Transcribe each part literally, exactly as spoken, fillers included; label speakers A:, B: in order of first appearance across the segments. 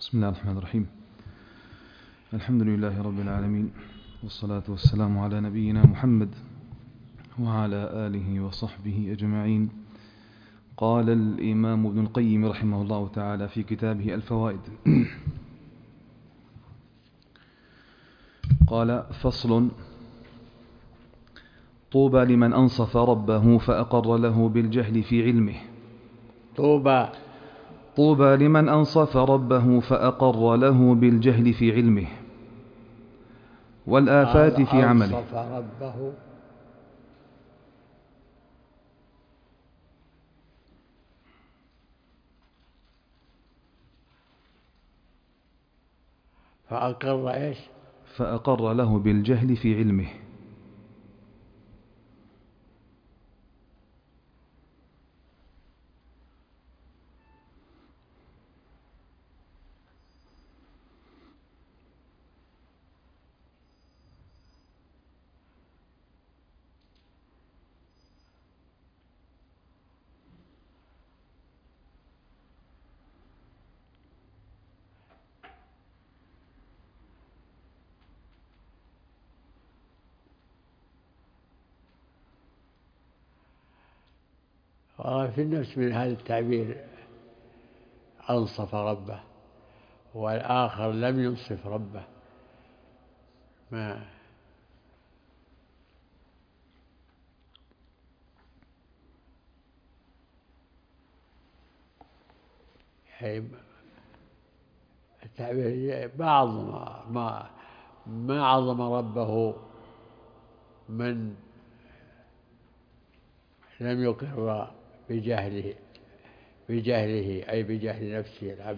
A: بسم الله الرحمن الرحيم. الحمد لله رب العالمين، والصلاة والسلام على نبينا محمد وعلى آله وصحبه أجمعين. قال الإمام ابن القيم رحمه الله تعالى في كتابه الفوائد: قال: فصل: طوبى لمن أنصف ربه فأقر له بالجهل في علمه.
B: طوبى
A: طوبى لمن أنصف ربه فأقر له بالجهل في علمه والآفات في عمله.
B: أنصف ربه فأقر إيش؟
A: فأقر له بالجهل في علمه.
B: في النفس من هذا التعبير أنصف ربه، والآخر لم ينصف ربه. ما يعني التعبير ما عظم ما ما عظم ربه من لم يقر بجهله بجهله أي بجهل نفسه العبد.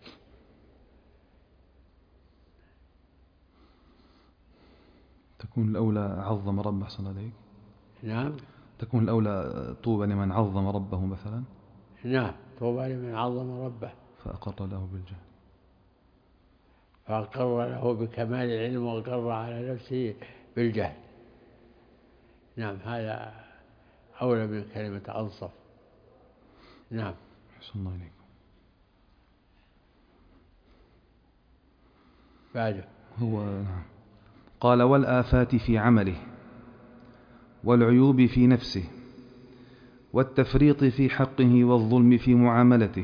A: تكون الأولى عظم ربه صلى الله عليه.
B: نعم.
A: تكون الأولى طوبى لمن عظم ربه مثلا.
B: نعم، طوبى لمن عظم ربه
A: فأقر له بالجهل.
B: فأقر له بكمال العلم وأقر على نفسه بالجهل. نعم، هذا أولى من كلمة أنصف. نعم.
A: أحسن الله إليكم.
B: بعده
A: هو نعم. قال: والآفات في عمله والعيوب في نفسه والتفريط في حقه والظلم في معاملته.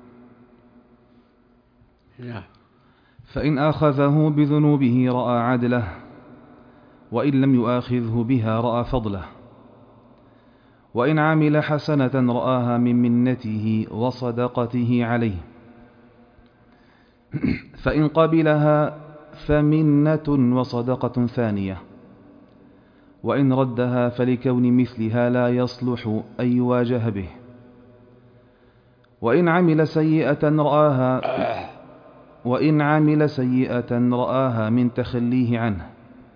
B: نعم.
A: فإن آخذه بذنوبه رأى عدله، وإن لم يؤاخذه بها رأى فضله، وإن عمل حسنة رآها من منته وصدقته عليه، فإن قبلها فمنة وصدقة ثانية، وإن ردها فلكون مثلها لا يصلح أن يواجه به، وإن عمل سيئة رآها وإن عمل سيئة رآها من تخليه عنه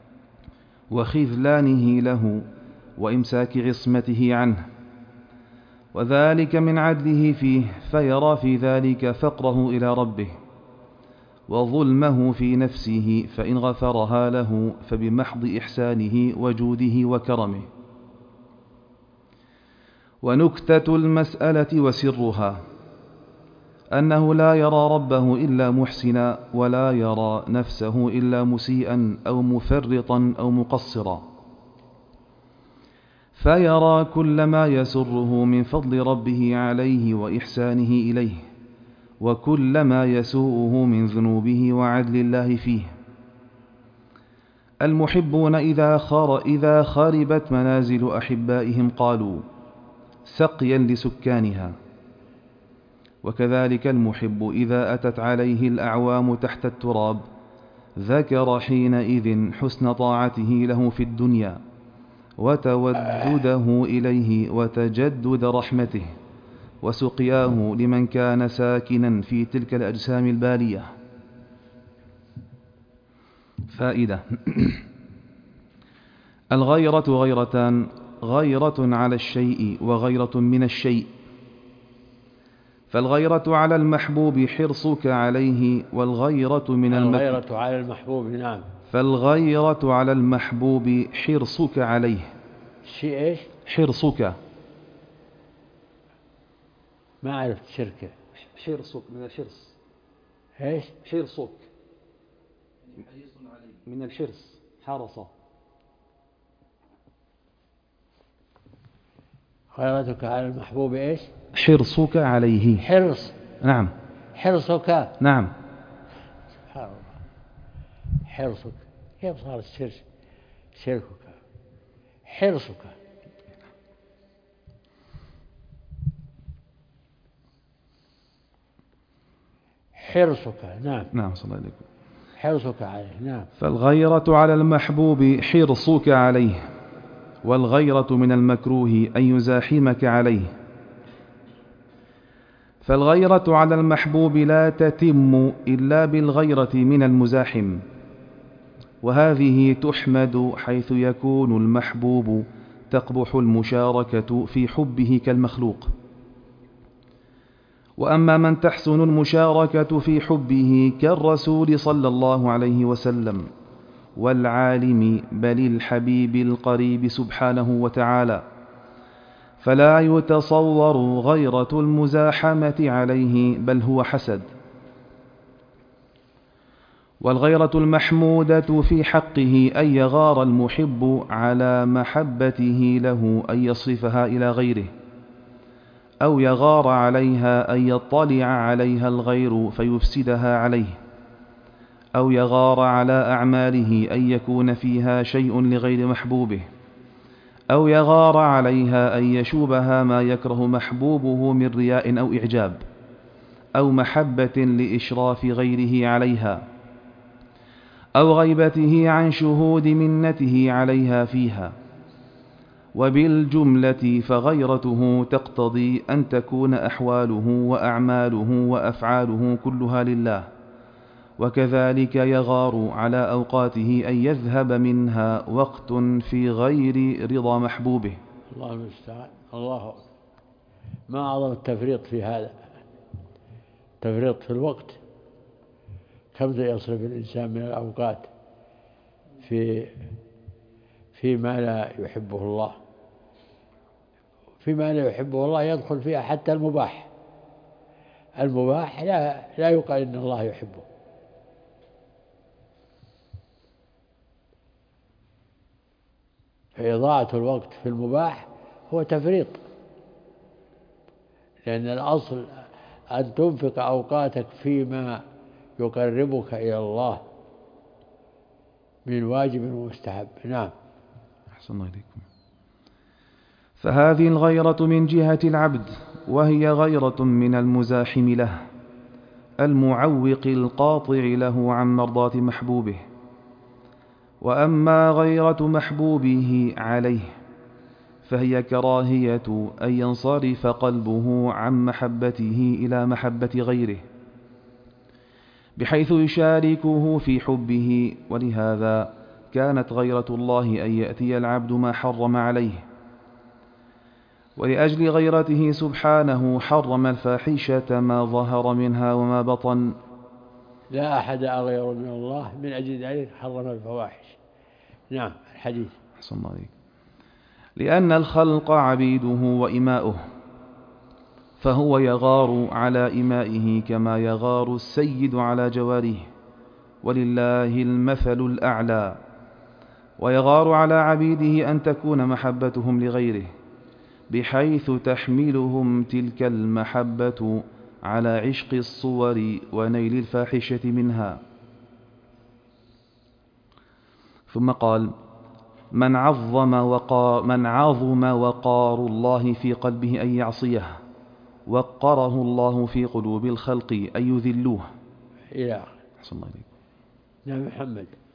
A: وخذلانه له وإمساك عصمته عنه، وذلك من عدله فيه، فيرى في ذلك فقره إلى ربه وظلمه في نفسه، فإن غفرها له فبمحض إحسانه وجوده وكرمه. ونكتة المسألة وسرها أنه لا يرى ربه إلا محسنا، ولا يرى نفسه إلا مسيئا أو مفرطا أو مقصرا، فيرى كل ما يسره من فضل ربه عليه وإحسانه إليه، وكل ما يسوءه من ذنوبه وعدل الله فيه. المحبون إذا, خار إذا خربت منازل أحبائهم قالوا سقيا لسكانها، وكذلك المحب إذا أتت عليه الأعوام تحت التراب ذكر حينئذ حسن طاعته له في الدنيا وتودده إليه وتجدد رحمته وسقياه لمن كان ساكنا في تلك الأجسام البالية. فائدة: الغيرة غيرتان: غيرة على الشيء وغيرة من الشيء. فالغيرة على المحبوب حرصك عليه، والغيرة من
B: الغيرة على المحبوب. نعم.
A: فالغيرة على المحبوب حرصك عليه.
B: شيء إيش؟
A: حرصك.
B: ما عرفت شركة.
A: حرصك من الحرص.
B: إيش؟
A: حرصك من الحرص، حرص.
B: غيرتك على المحبوب إيش؟
A: حرصك عليه.
B: حرص.
A: نعم.
B: حرصك.
A: نعم.
B: سبحان الله. حرصك كيف صار الشرك؟ شركك. حرصك. حرصك. نعم.
A: نعم صلى الله عليه وسلم.
B: حرصك عليه. نعم.
A: فالغيرة على المحبوب حرصك عليه، والغيرة من المكروه أن يزاحمك عليه. فالغيرة على المحبوب لا تتم إلا بالغيرة من المزاحم، وهذه تحمد حيث يكون المحبوب تقبح المشاركة في حبه كالمخلوق. وأما من تحسن المشاركة في حبه كالرسول صلى الله عليه وسلم والعالم بل الحبيب القريب سبحانه وتعالى، فلا يتصور غيرة المزاحمة عليه، بل هو حسد. والغيرة المحمودة في حقه أن يغار المحب على محبته له أن يصرفها إلى غيره، أو يغار عليها أن يطلع عليها الغير فيفسدها عليه، أو يغار على أعماله أن يكون فيها شيء لغير محبوبه، أو يغار عليها أن يشوبها ما يكره محبوبه من رياء أو إعجاب أو محبة لإشراف غيره عليها، أو غيبته عن شهود منته عليها فيها. وبالجملة فغيرته تقتضي أن تكون أحواله وأعماله وأفعاله كلها لله، وكذلك يغار على أوقاته أن يذهب منها وقت في غير رضا محبوبه.
B: الله المستعان. الله ما أعظم التفريط في هذا، تفريط في الوقت. كم يصرف الإنسان من الأوقات في فيما لا يحبه الله، فيما لا يحبه الله يدخل فيها حتى المباح. المباح لا لا يقال إن الله يحبه. فإضاعة الوقت في المباح هو تفريط، لأن الأصل أن تنفق أوقاتك فيما يقربك إلى الله من واجب ومستحب. نعم.
A: أحسن الله إليكم. فهذه الغيرة من جهة العبد، وهي غيرة من المزاحم له المعوق القاطع له عن مرضاة محبوبه. وأما غيرة محبوبه عليه فهي كراهية أن ينصرف قلبه عن محبته إلى محبة غيره بحيث يشاركه في حبه. ولهذا كانت غيرة الله أن يأتي العبد ما حرم عليه، ولأجل غيرته سبحانه حرم الفاحشة ما ظهر منها وما بطن.
B: لا أحد أغير من الله، من أجل ذلك حرم الفواحش. نعم. الحديث.
A: أحسن الله عليك. لأن الخلق عبيده وإماؤه، فهو يغار على إمائه كما يغار السيد على جواره، ولله المثل الأعلى. ويغار على عبيده أن تكون محبتهم لغيره، بحيث تحملهم تلك المحبة على عشق الصور ونيل الفاحشة منها. ثم قال: من عظم وقار, من عظم وقار الله في قلبه أن يعصيه، وقره الله في قلوب الخلق أن يذلوه.
B: إلى آخره.
A: أحسن الله عليك.
B: نعم محمد.